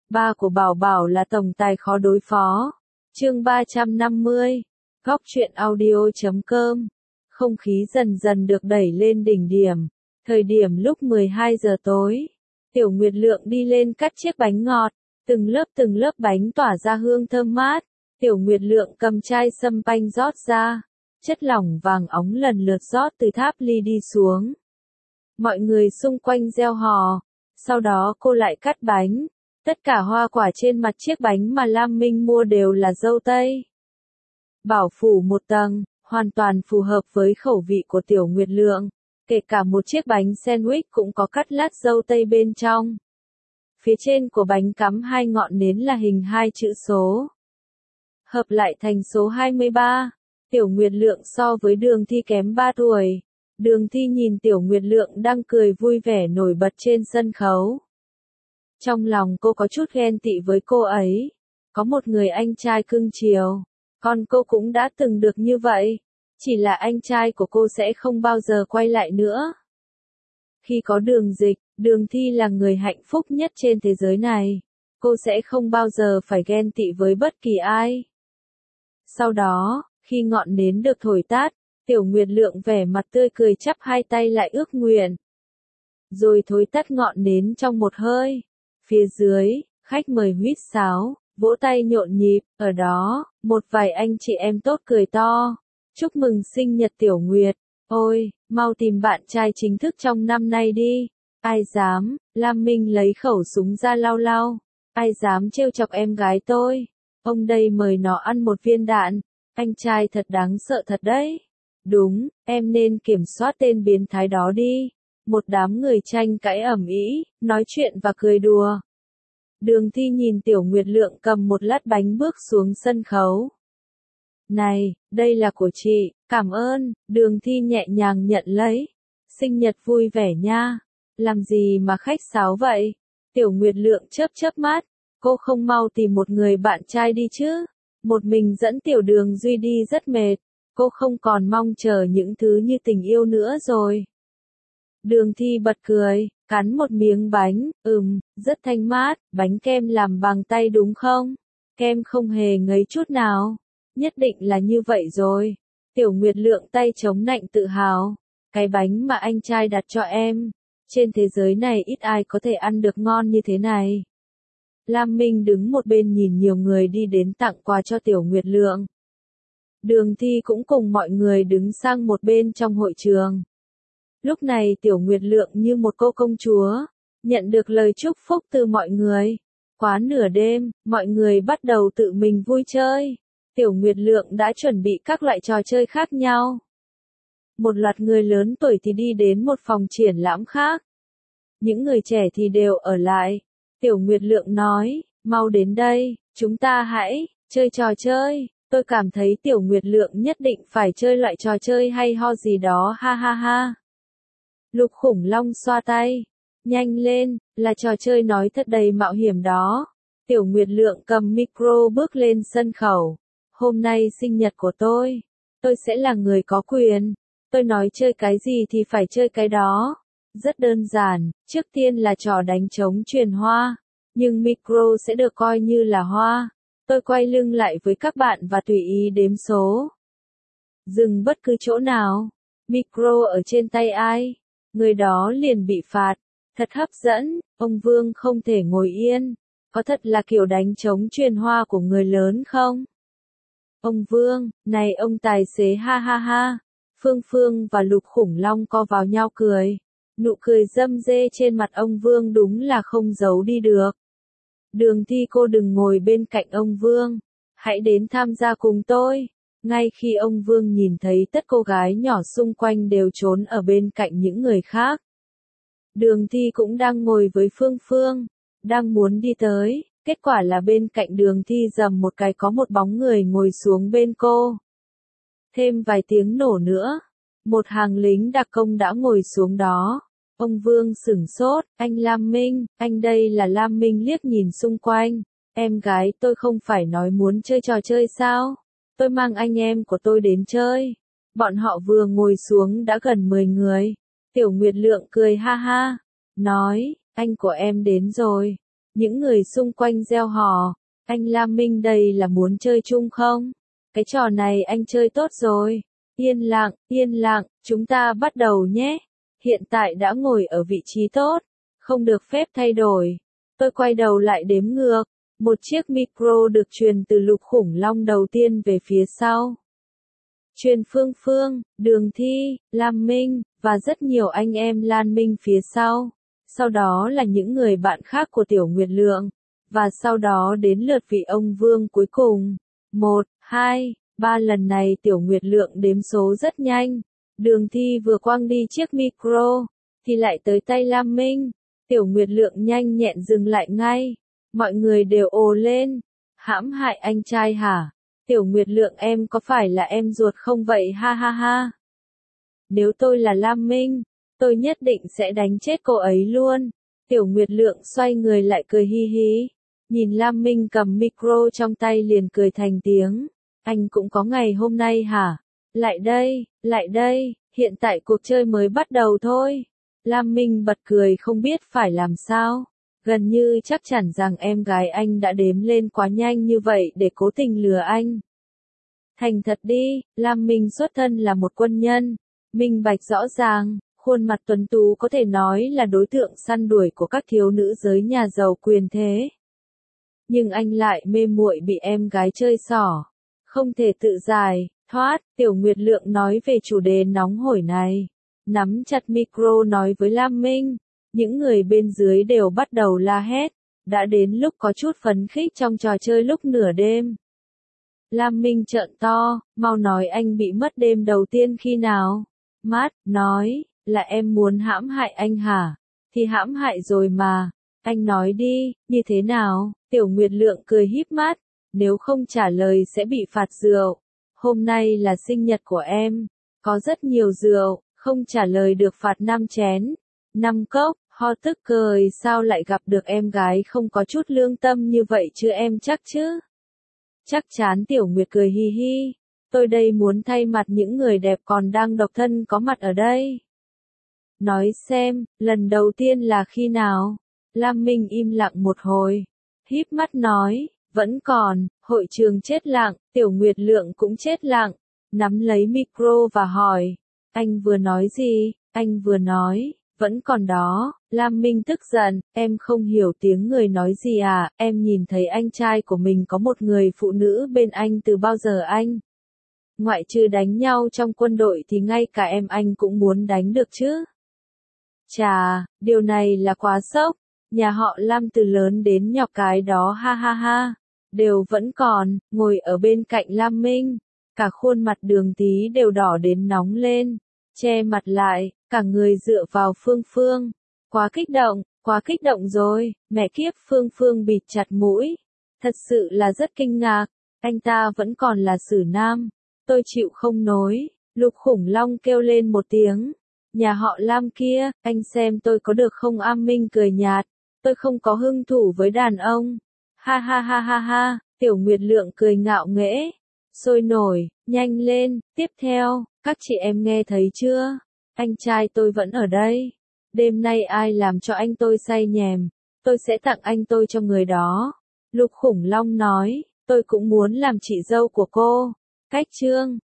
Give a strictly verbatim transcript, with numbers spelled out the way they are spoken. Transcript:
Ba của Bảo Bảo là tổng tài khó đối phó. Chương ba trăm năm mươi. Góc truyện audio chấm com. Không khí dần dần được đẩy lên đỉnh điểm. Thời điểm lúc mười hai giờ tối, Tiểu Nguyệt Lượng đi lên cắt chiếc bánh ngọt, từng lớp từng lớp bánh tỏa ra hương thơm mát. Tiểu Nguyệt Lượng cầm chai sâm panh rót ra, chất lỏng vàng óng lần lượt rót từ tháp ly đi xuống. Mọi người xung quanh reo hò, sau đó cô lại cắt bánh. Tất cả hoa quả trên mặt chiếc bánh mà Lam Minh mua đều là dâu tây. Bảo phủ một tầng, hoàn toàn phù hợp với khẩu vị của Tiểu Nguyệt Lượng. Kể cả một chiếc bánh sandwich cũng có cắt lát dâu tây bên trong. Phía trên của bánh cắm hai ngọn nến là hình hai chữ số. Hợp lại thành số hai mươi ba. Tiểu Nguyệt Lượng so với Đường Thi kém ba tuổi. Đường Thi nhìn Tiểu Nguyệt Lượng đang cười vui vẻ nổi bật trên sân khấu. Trong lòng cô có chút ghen tị với cô ấy. Có một người anh trai cưng chiều. Còn cô cũng đã từng được như vậy. Chỉ là anh trai của cô sẽ không bao giờ quay lại nữa. Khi có Đường Dịch, Đường Thi là người hạnh phúc nhất trên thế giới này. Cô sẽ không bao giờ phải ghen tị với bất kỳ ai. Sau đó, khi ngọn nến được thổi tắt, Tiểu Nguyệt Lượng vẻ mặt tươi cười chắp hai tay lại ước nguyện. Rồi thổi tắt ngọn nến trong một hơi. Phía dưới, khách mời huýt sáo, vỗ tay nhộn nhịp, ở đó, một vài anh chị em tốt cười to. Chúc mừng sinh nhật Tiểu Nguyệt, ôi, mau tìm bạn trai chính thức trong năm nay đi. Ai dám, Lam Minh lấy khẩu súng ra lau lau. Ai dám trêu chọc em gái tôi. Ông đây mời nó ăn một viên đạn. Anh trai thật đáng sợ thật đấy. Đúng, em nên kiểm soát tên biến thái đó đi. Một đám người tranh cãi ầm ĩ, nói chuyện và cười đùa. Đường Thi nhìn Tiểu Nguyệt Lượng cầm một lát bánh bước xuống sân khấu. Này, đây là của chị, cảm ơn. Đường Thi nhẹ nhàng nhận lấy. Sinh nhật vui vẻ nha. Làm gì mà khách sáo vậy? Tiểu Nguyệt Lượng chớp chớp mắt. Cô không mau tìm một người bạn trai đi chứ? Một mình dẫn Tiểu Đường Duy đi rất mệt. Cô không còn mong chờ những thứ như tình yêu nữa rồi. Đường Thi bật cười, cắn một miếng bánh, ừm, rất thanh mát, bánh kem làm bằng tay đúng không? Kem không hề ngấy chút nào. Nhất định là như vậy rồi. Tiểu Nguyệt Lượng tay chống nạnh tự hào. Cái bánh mà anh trai đặt cho em. Trên thế giới này ít ai có thể ăn được ngon như thế này. Lam Minh đứng một bên nhìn nhiều người đi đến tặng quà cho Tiểu Nguyệt Lượng. Đường Thi cũng cùng mọi người đứng sang một bên trong hội trường. Lúc này Tiểu Nguyệt Lượng như một cô công chúa, nhận được lời chúc phúc từ mọi người. Quá nửa đêm, mọi người bắt đầu tự mình vui chơi. Tiểu Nguyệt Lượng đã chuẩn bị các loại trò chơi khác nhau. Một loạt người lớn tuổi thì đi đến một phòng triển lãm khác. Những người trẻ thì đều ở lại. Tiểu Nguyệt Lượng nói, mau đến đây, chúng ta hãy chơi trò chơi. Tôi cảm thấy Tiểu Nguyệt Lượng nhất định phải chơi loại trò chơi hay ho gì đó ha ha ha. Lục Khủng Long xoa tay. Nhanh lên, là trò chơi nói thật đầy mạo hiểm đó. Tiểu Nguyệt Lượng cầm micro bước lên sân khấu. Hôm nay sinh nhật của tôi. Tôi sẽ là người có quyền. Tôi nói chơi cái gì thì phải chơi cái đó. Rất đơn giản, trước tiên là trò đánh trống truyền hoa. Nhưng micro sẽ được coi như là hoa. Tôi quay lưng lại với các bạn và tùy ý đếm số. Dừng bất cứ chỗ nào. Micro ở trên tay ai? Người đó liền bị phạt. Thật hấp dẫn, ông Vương không thể ngồi yên. Có thật là kiểu đánh trống truyền hoa của người lớn không? Ông Vương, này ông tài xế ha ha ha. Phương Phương và Lục Khủng Long co vào nhau cười. Nụ cười râm rê trên mặt ông Vương đúng là không giấu đi được. Đường Thi cô đừng ngồi bên cạnh ông Vương. Hãy đến tham gia cùng tôi. Ngay khi ông Vương nhìn thấy tất cô gái nhỏ xung quanh đều trốn ở bên cạnh những người khác. Đường Thi cũng đang ngồi với Phương Phương. Đang muốn đi tới. Kết quả là bên cạnh Đường Thi rầm một cái có một bóng người ngồi xuống bên cô. Thêm vài tiếng nổ nữa. Một hàng lính đặc công đã ngồi xuống đó. Ông Vương sửng sốt, anh Lam Minh, anh đây là Lam Minh liếc nhìn xung quanh. Em gái tôi không phải nói muốn chơi trò chơi sao? Tôi mang anh em của tôi đến chơi. Bọn họ vừa ngồi xuống đã gần mười người. Tiểu Nguyệt Lượng cười ha ha. Nói, anh của em đến rồi. Những người xung quanh reo hò, anh Lam Minh đây là muốn chơi chung không? Cái trò này anh chơi tốt rồi. Yên lặng, yên lặng, chúng ta bắt đầu nhé. Hiện tại đã ngồi ở vị trí tốt, không được phép thay đổi. Tôi quay đầu lại đếm ngược. Một chiếc micro được truyền từ Lục Khủng Long đầu tiên về phía sau. Truyền Phương Phương, Đường Thi, Lam Minh, và rất nhiều anh em Lan Minh phía sau. Sau đó là những người bạn khác của Tiểu Nguyệt Lượng. Và sau đó đến lượt vị ông Vương cuối cùng. Một, hai, ba lần này Tiểu Nguyệt Lượng đếm số rất nhanh. Đường Thi vừa quăng đi chiếc micro, thì lại tới tay Lam Minh. Tiểu Nguyệt Lượng nhanh nhẹn dừng lại ngay. Mọi người đều ồ lên. Hãm hại anh trai hả? Tiểu Nguyệt Lượng em có phải là em ruột không vậy ha ha ha. Nếu tôi là Lam Minh, tôi nhất định sẽ đánh chết cô ấy luôn. Tiểu Nguyệt Lượng xoay người lại cười hi hí. Nhìn Lam Minh cầm micro trong tay liền cười thành tiếng. Anh cũng có ngày hôm nay hả? Lại đây, lại đây, hiện tại cuộc chơi mới bắt đầu thôi. Lam Minh bật cười không biết phải làm sao. Gần như chắc chắn rằng em gái anh đã đếm lên quá nhanh như vậy để cố tình lừa anh. Thành thật đi, Lam Minh xuất thân là một quân nhân. Minh bạch rõ ràng, khuôn mặt tuấn tú có thể nói là đối tượng săn đuổi của các thiếu nữ giới nhà giàu quyền thế. Nhưng anh lại mê muội bị em gái chơi xỏ. Không thể tự giải, thoát, Tiểu Nguyệt Lượng nói về chủ đề nóng hổi này. Nắm chặt micro nói với Lam Minh. Những người bên dưới đều bắt đầu la hét. Đã đến lúc có chút phấn khích trong trò chơi lúc nửa đêm. Lam Minh trợn to, mau nói anh bị mất đêm đầu tiên khi nào? Mát, nói, là em muốn hãm hại anh hả? Thì hãm hại rồi mà. Anh nói đi, như thế nào? Tiểu Nguyệt Lượng cười híp mắt. Nếu không trả lời sẽ bị phạt rượu. Hôm nay là sinh nhật của em. Có rất nhiều rượu, không trả lời được phạt năm chén. Năm cốc, ho tức cười sao lại gặp được em gái không có chút lương tâm như vậy chứ em chắc chứ? Chắc chắn Tiểu Nguyệt cười hi hi. Tôi đây muốn thay mặt những người đẹp còn đang độc thân có mặt ở đây. Nói xem, lần đầu tiên là khi nào? Lam Minh im lặng một hồi. Híp mắt nói, vẫn còn, hội trường chết lặng, Tiểu Nguyệt Lượng cũng chết lặng. Nắm lấy micro và hỏi, anh vừa nói gì? Anh vừa nói, vẫn còn đó. Lam Minh tức giận, em không hiểu tiếng người nói gì à, em nhìn thấy anh trai của mình có một người phụ nữ bên anh từ bao giờ anh? Ngoại trừ đánh nhau trong quân đội thì ngay cả em anh cũng muốn đánh được chứ. Chà, điều này là quá sốc. Nhà họ Lam từ lớn đến nhỏ cái đó ha ha ha. Đều vẫn còn, ngồi ở bên cạnh Lam Minh. Cả khuôn mặt Đường Tí đều đỏ đến nóng lên. Che mặt lại, cả người dựa vào Phương Phương. Quá kích động, quá kích động rồi, mẹ kiếp Phương Phương bịt chặt mũi. Thật sự là rất kinh ngạc, anh ta vẫn còn là Sử Nam. Tôi chịu không nổi, Lục Khủng Long kêu lên một tiếng. Nhà họ Lam kia, anh xem tôi có được không? Am Minh cười nhạt, tôi không có hứng thú với đàn ông. Ha ha ha ha ha, Tiểu Nguyệt Lượng cười ngạo nghễ. Sôi nổi, nhanh lên, tiếp theo, các chị em nghe thấy chưa? Anh trai tôi vẫn ở đây. Đêm nay ai làm cho anh tôi say nhèm, tôi sẽ tặng anh tôi cho người đó. Lục Khủng Long nói, tôi cũng muốn làm chị dâu của cô. Cách chương